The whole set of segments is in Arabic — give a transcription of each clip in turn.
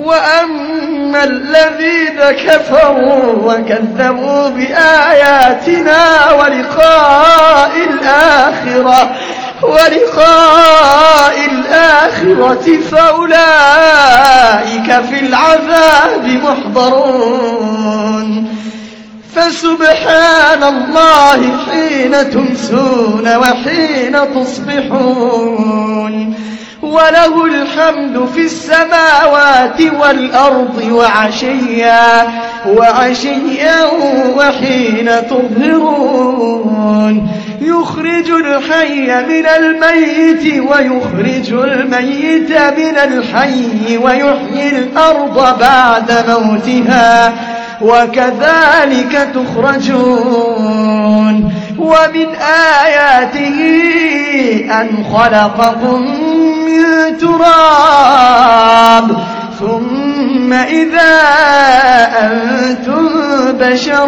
وأما الذين كفروا وكذبوا بآياتنا ولقاء الآخرة فأولئك في العذاب محضرون فسبحان الله حين تمسون وحين تصبحون وله الحمد في السماوات والأرض وعشيا وحين تظهرون يخرج الحي من الميت ويخرج الميت من الحي ويحيي الأرض بعد موتها وكذلك تخرجون ومن آياته أن خلقكم من تراب ثم إذا أنتم بشر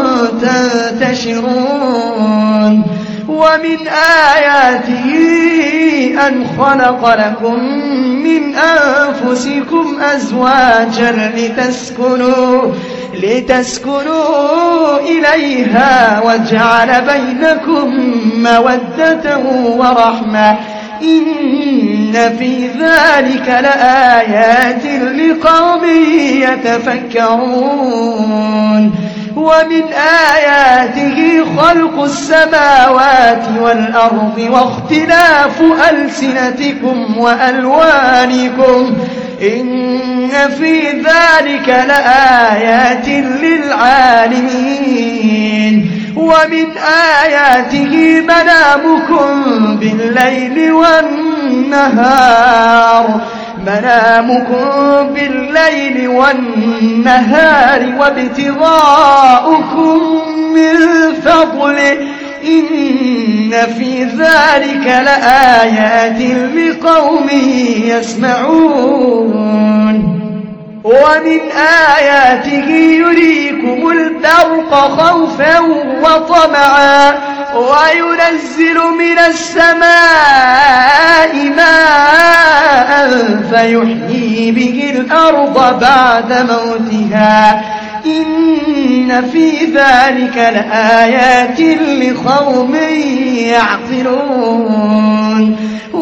تنتشرون ومن آياته أن خلق لكم من أنفسكم أزواجا لتسكنوا إليها وجعل بينكم مودة ورحمة إن في ذلك لآيات لقوم يتفكرون ومن آياته خلق السماوات والأرض واختلاف ألسنتكم وألوانكم إن في ذلك لآيات للعالمين ومن آياته منامكم بالليل والنهار وابتغاؤكم من فضله إن في ذلك لآيات لقوم يسمعون ومن آياته يريكم البرق خوفا وطمعا وينزل من السماء ماء فيحيي به الأرض بعد موتها إن في ذلك لآيات لقوم يعقلون